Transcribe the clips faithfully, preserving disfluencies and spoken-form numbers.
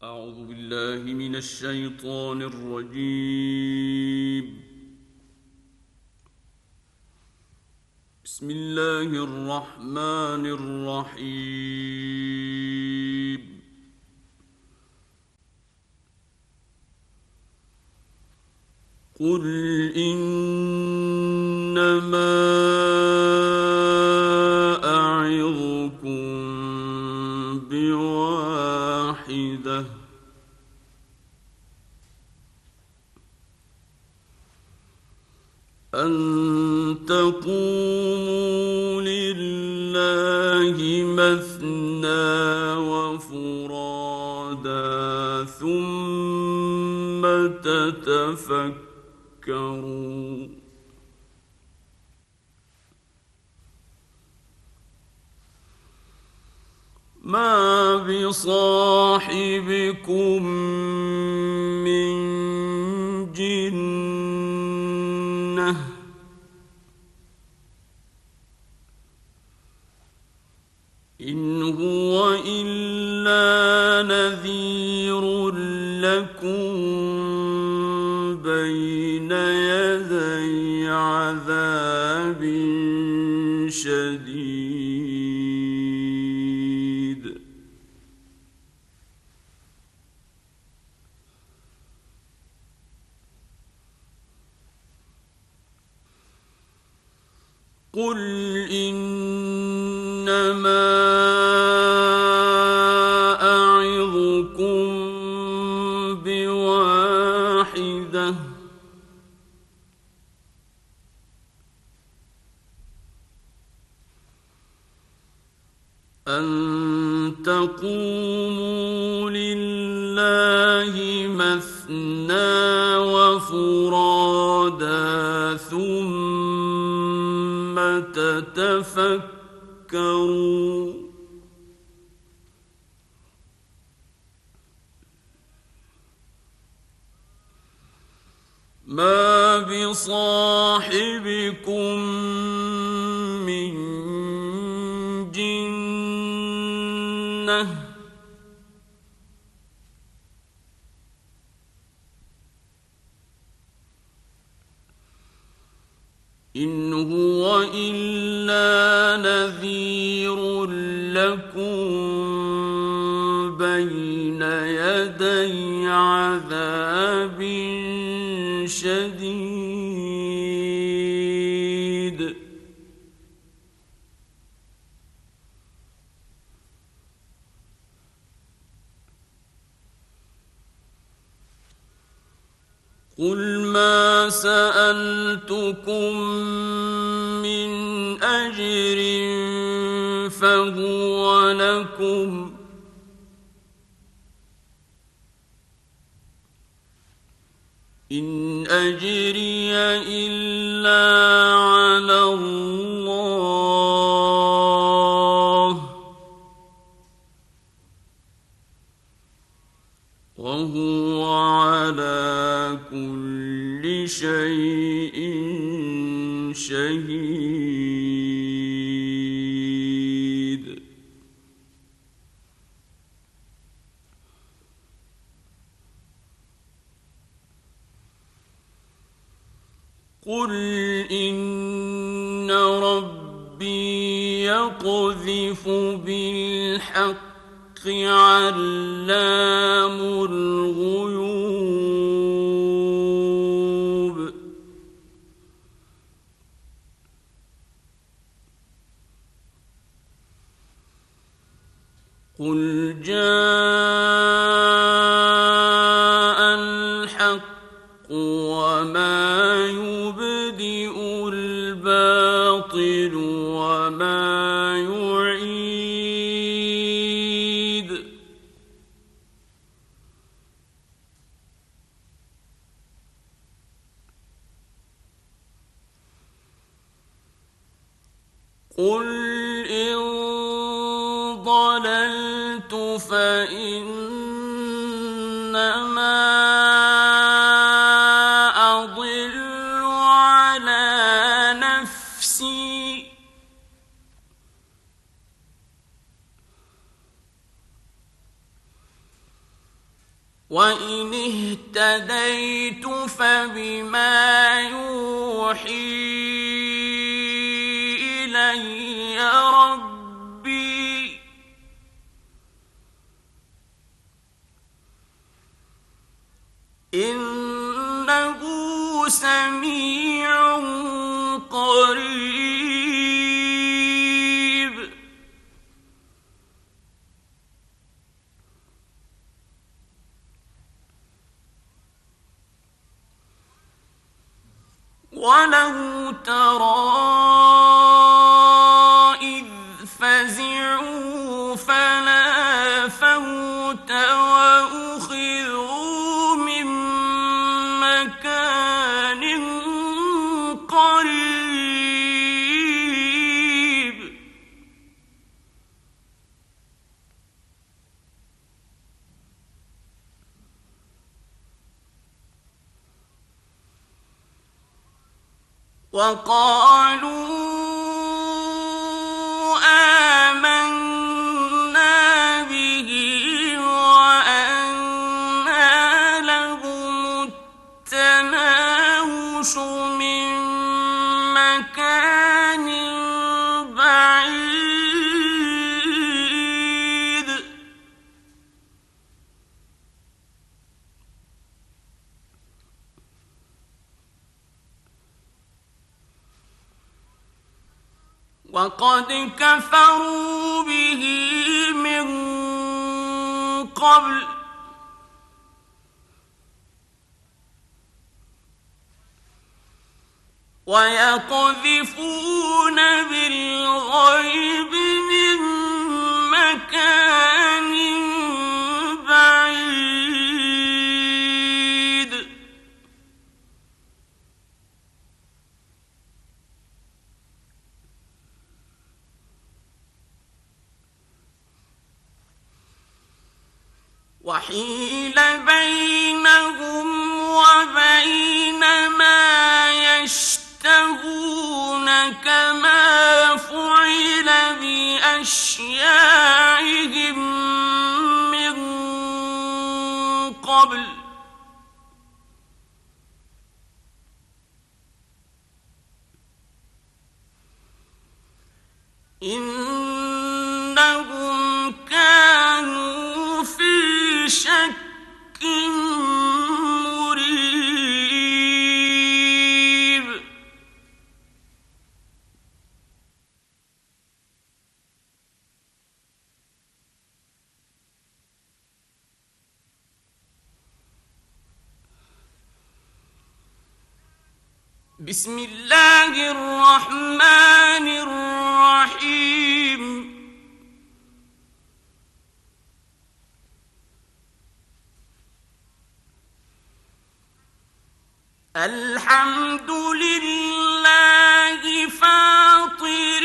أعوذ بالله من الشيطان الرجيم. بسم الله الرحمن الرحيم. قل إنما أعظكم بواحدة أن تقوموا لله مثنى وفرادا ثم تتفكروا ما بصاحبكم من جنة إن هو إلا نذير لكم بين يدي عذاب شديد. قل إنما أعظكم بواحدة أن تقوموا لله مثنى وفرادا ثم تتفكروا ما بصاحبكم من جنة إن هو إلا نذير لكم بين يدي عذاب شديد. قل ما سألتكم من أجر فهو لكم إن أجري إلا على الله وهو على كل شيء شهيد. قل إن ربي يقذف بالحق علام الغيوب قل جاء الحق وما يبدئ الباطل وما يعيد قل إن ضللت فإنما أضل على نفسي وإن اهتديت فبما يوحي إلي ربي إنه سميع قريب. ولو ترى إذ فزعوا فلا فوت وأخذوا من مكان قريب وقالوا آمنا به وأنى لهم التناوش من مكان بعيد وقد كفروا به من قبل ويقذفون بالغيب من مكان بعيد وحيل بينهم وبين ما يشتهون كما فعل بأشياعهم من قبل إنهم كانوا في شك مريب. بسم الله الرحمن الرحيم. الحمد لله فاطر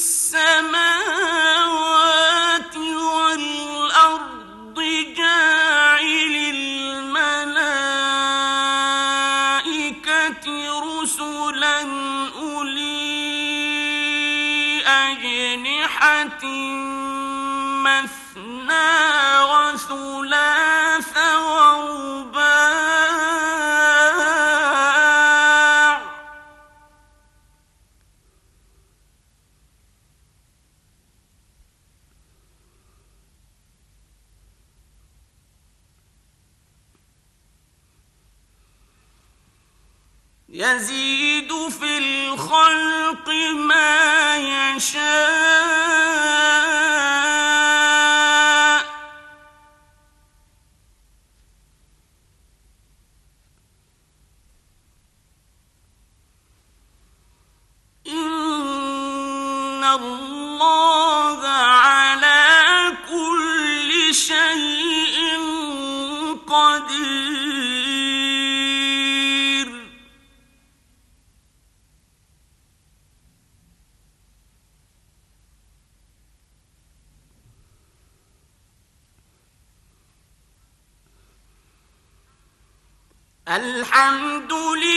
السماوات والأرض جاعل الملائكة رسلا أولي أجنحة مثنى وثلاث ورباع يزيد في الخلق ما يشاء إن الله على كل شيء قدير. الحمد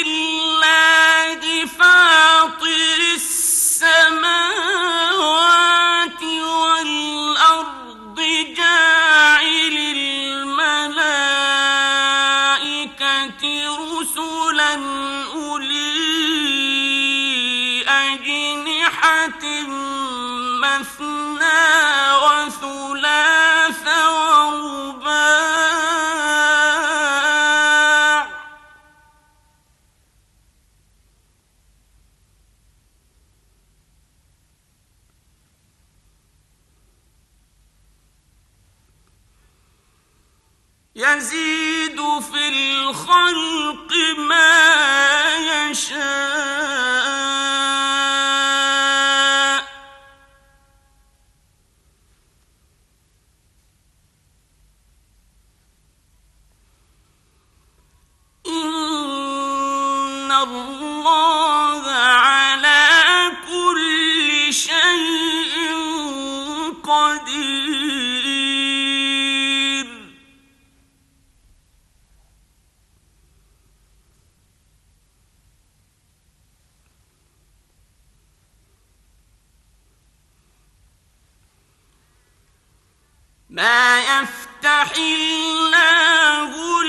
لله فاطر السماوات والأرض جاعل الملائكة أولي أجنحة مثنى وثلاث ورباع يزيد في الخلق ما يشاء إن الله على كل شيء قدير. ما يفتح الله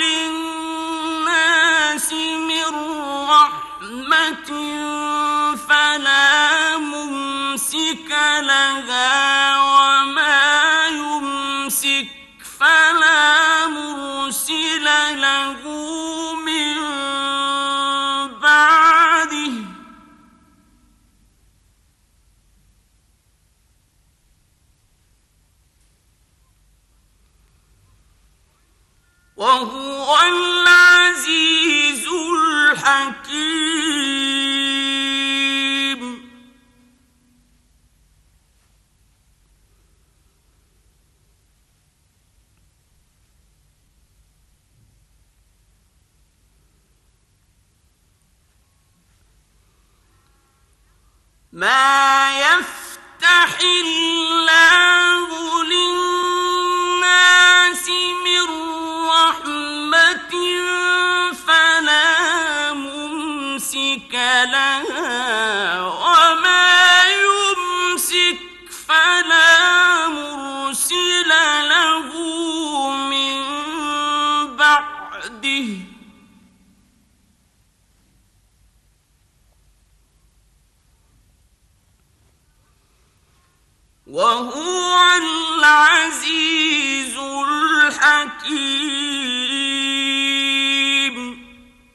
للناس من رحمة فلا ممسك لها وما يمسك فلا مرسل له من بعده. وهو العزيز الحكيم. ما يفتح الله للناس من رحمة فلا ممسك لها وما يمسك فلا مرسل له من بعده. وهو العزيز الحكيم.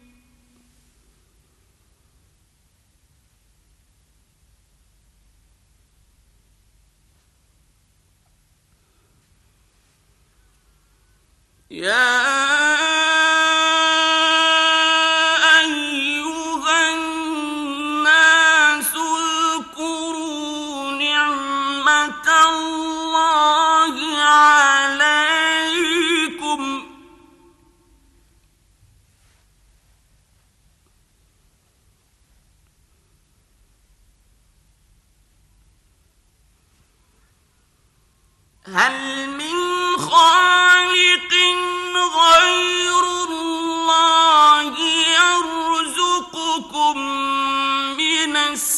يا أيها الناس اذكروا نعمة الله عليكم هل من خالق غير الله يرزقكم من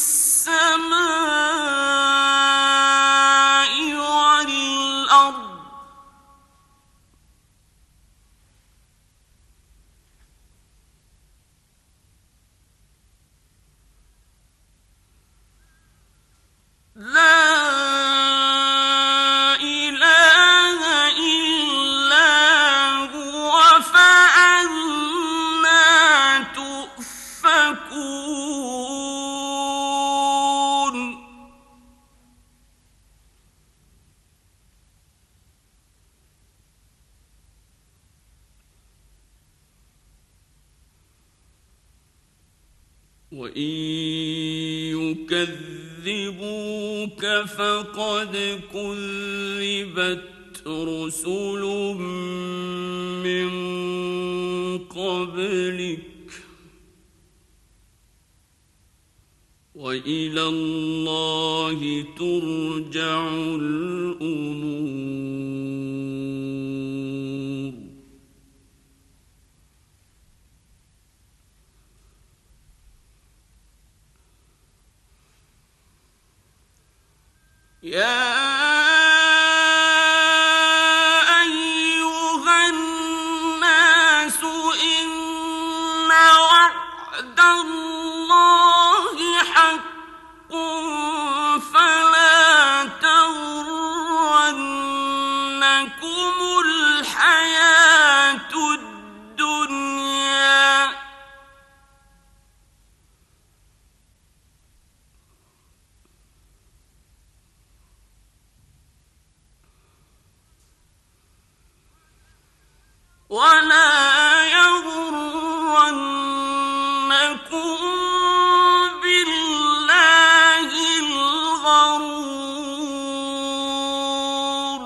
السماء والأرض لا وإن يكذبوك فقد كذبت رسل من قبلك وإلى الله ترجع الأمور. يا أيها الناس إن وعد وعد الله حق فلا تغرنكم الحياة الدنيا ولا يغرنكم بالله الغرور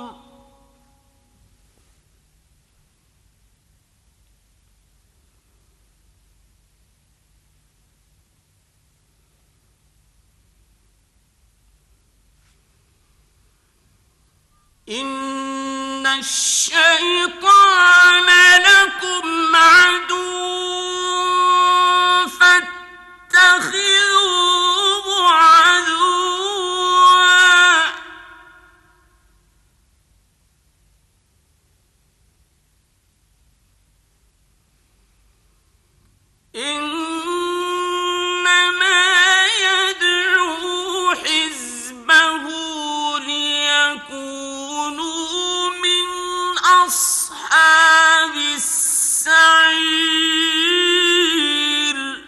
إن الشيطان لكم عدو فاتخذوه عدوا إنما يدعو حزبه ليكونوا من أصحاب السعير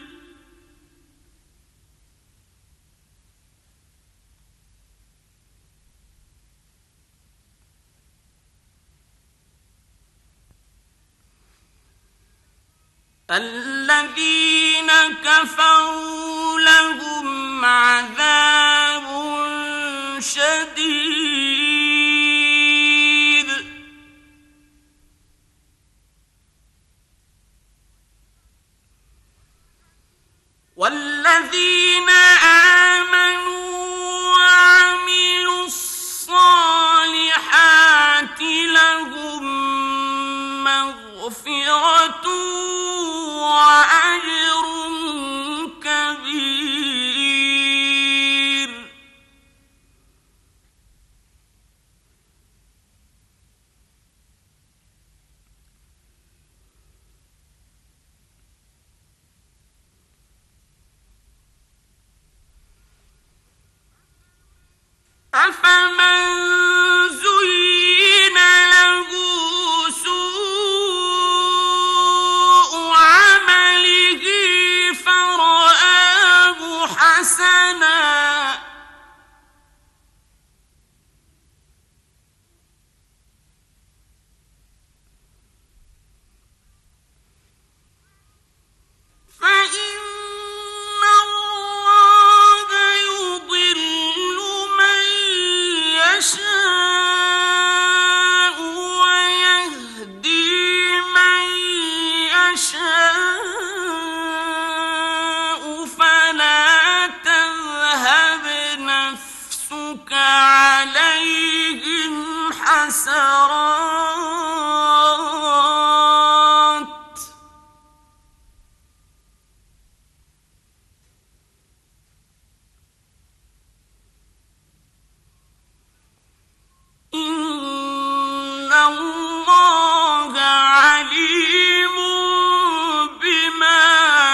الذين كفروا لهم عذاب شديد والذين آمنوا وعملوا الصالحات لهم مغفرة وأجر كبير أفمن زين له سوء عمله فرآه حسنا فإن الله يضل من يشاء ويهدي من يشاء فلا تذهب نفسك عليهم حسرات إن الله عليم بما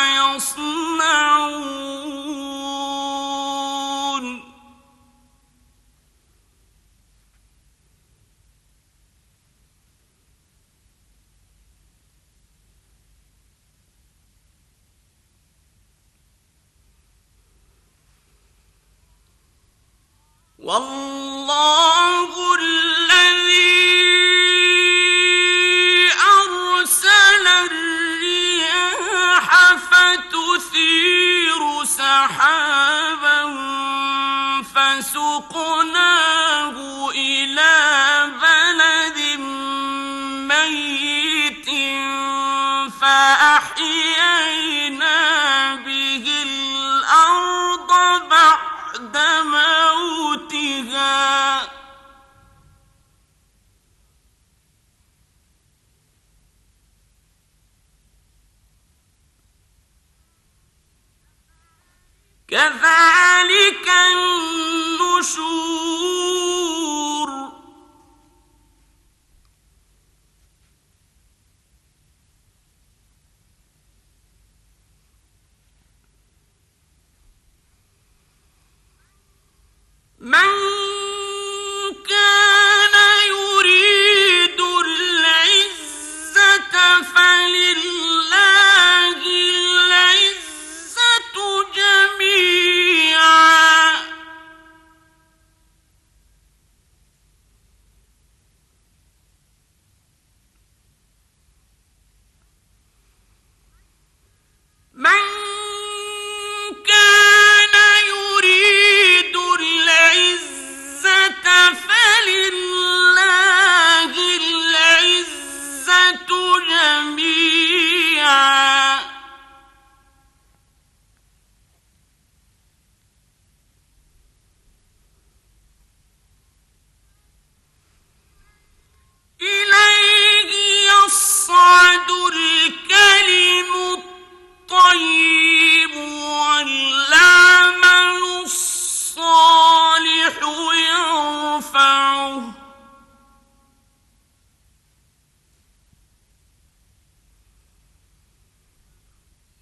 يصنعون والله الذي أرسل الرياح فتثير سحابا فسقناه إلى بلد ميت فأحيينا به الأرض بعد موتها كذلك النشور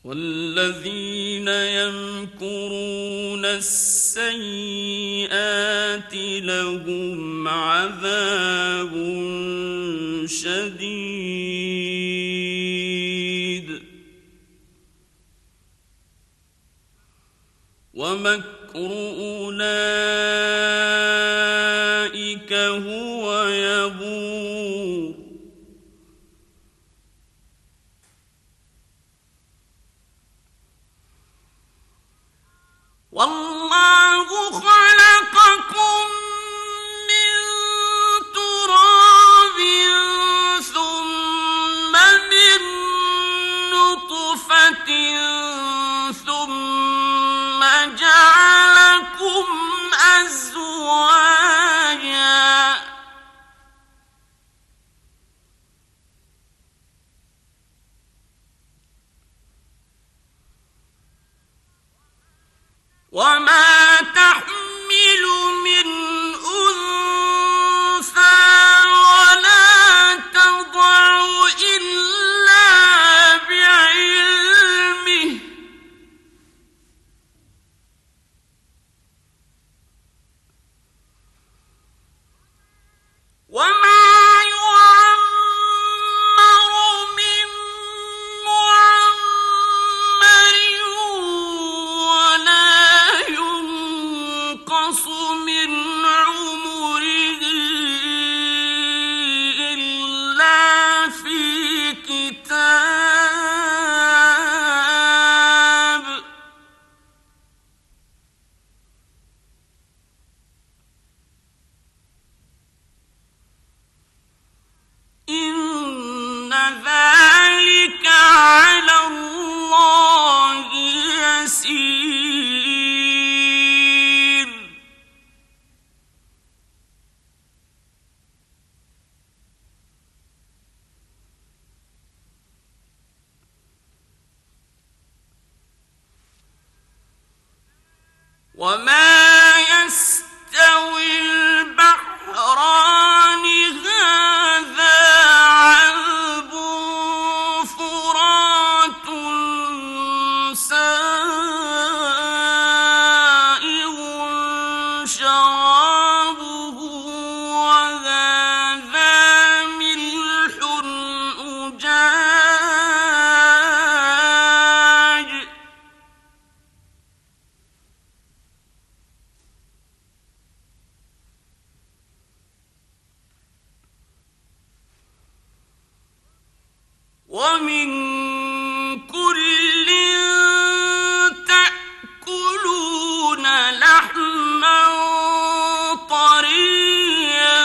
والذين يمكرون السيئات لهم عذاب شديد ومكر أولئك هو يبور والله خلقكم من تراب ثم من نطفة ثم جعلكم أزواجا وما تحمل من أنثى ولا تضع إلا بعلمه وما يعمر من معمر ولا ينقص من عمره إلا في كتاب إن ذلك على الله يسير وما يستوي البحران هذا عذب فرات سائغ شرابه وهذا ملح أجاج ومن كل تأكلون لحما طريا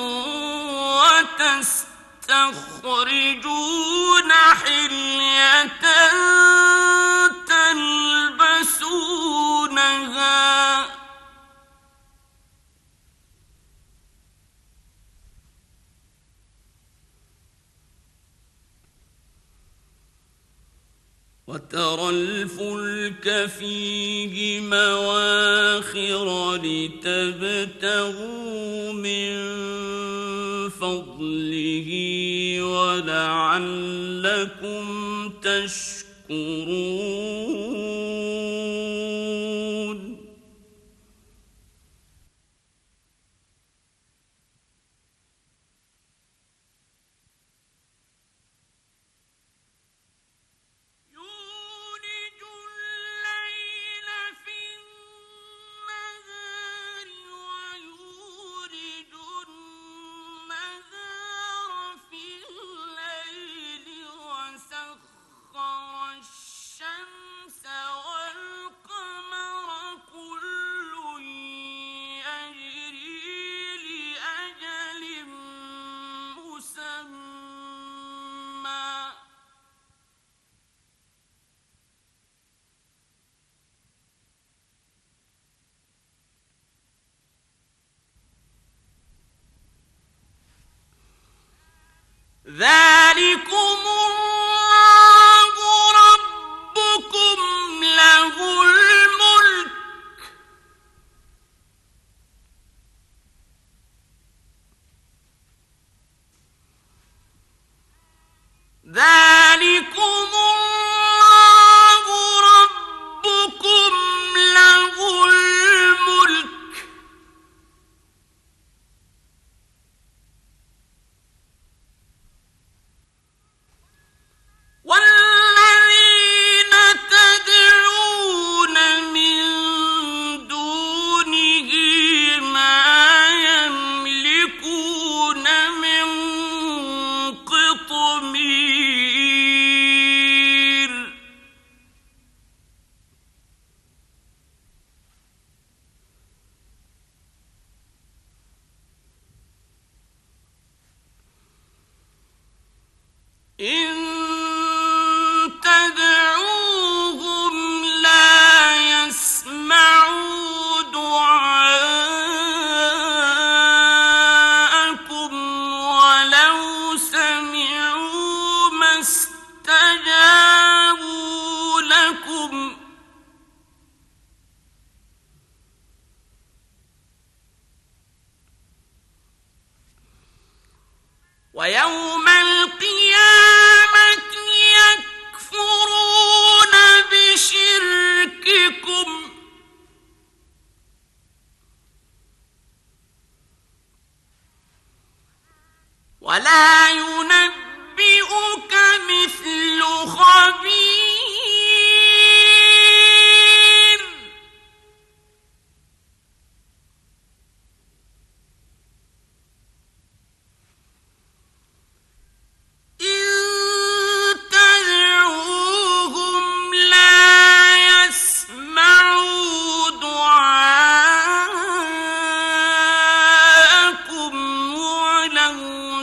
وتستخرجون حلية تلبسونها وترى الفلك فيه مواخر لتبتغوا من فضله ولعلكم تشكرون يولج الليل في النهار ويولج النهار في الليل وسخر الشمس والقمر كل يجري لأجل مسمى ذلكم الله ربكم له الملك ذلكم الله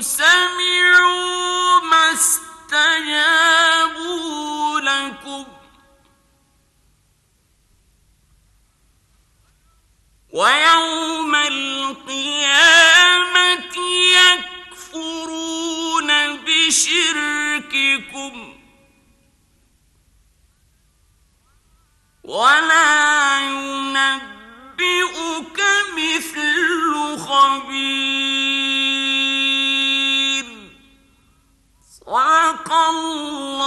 سمعوا ما استجابوا لكم ويوم القيامة يكفرون بشرككم ولا ينبئك مثل خبير صدق الله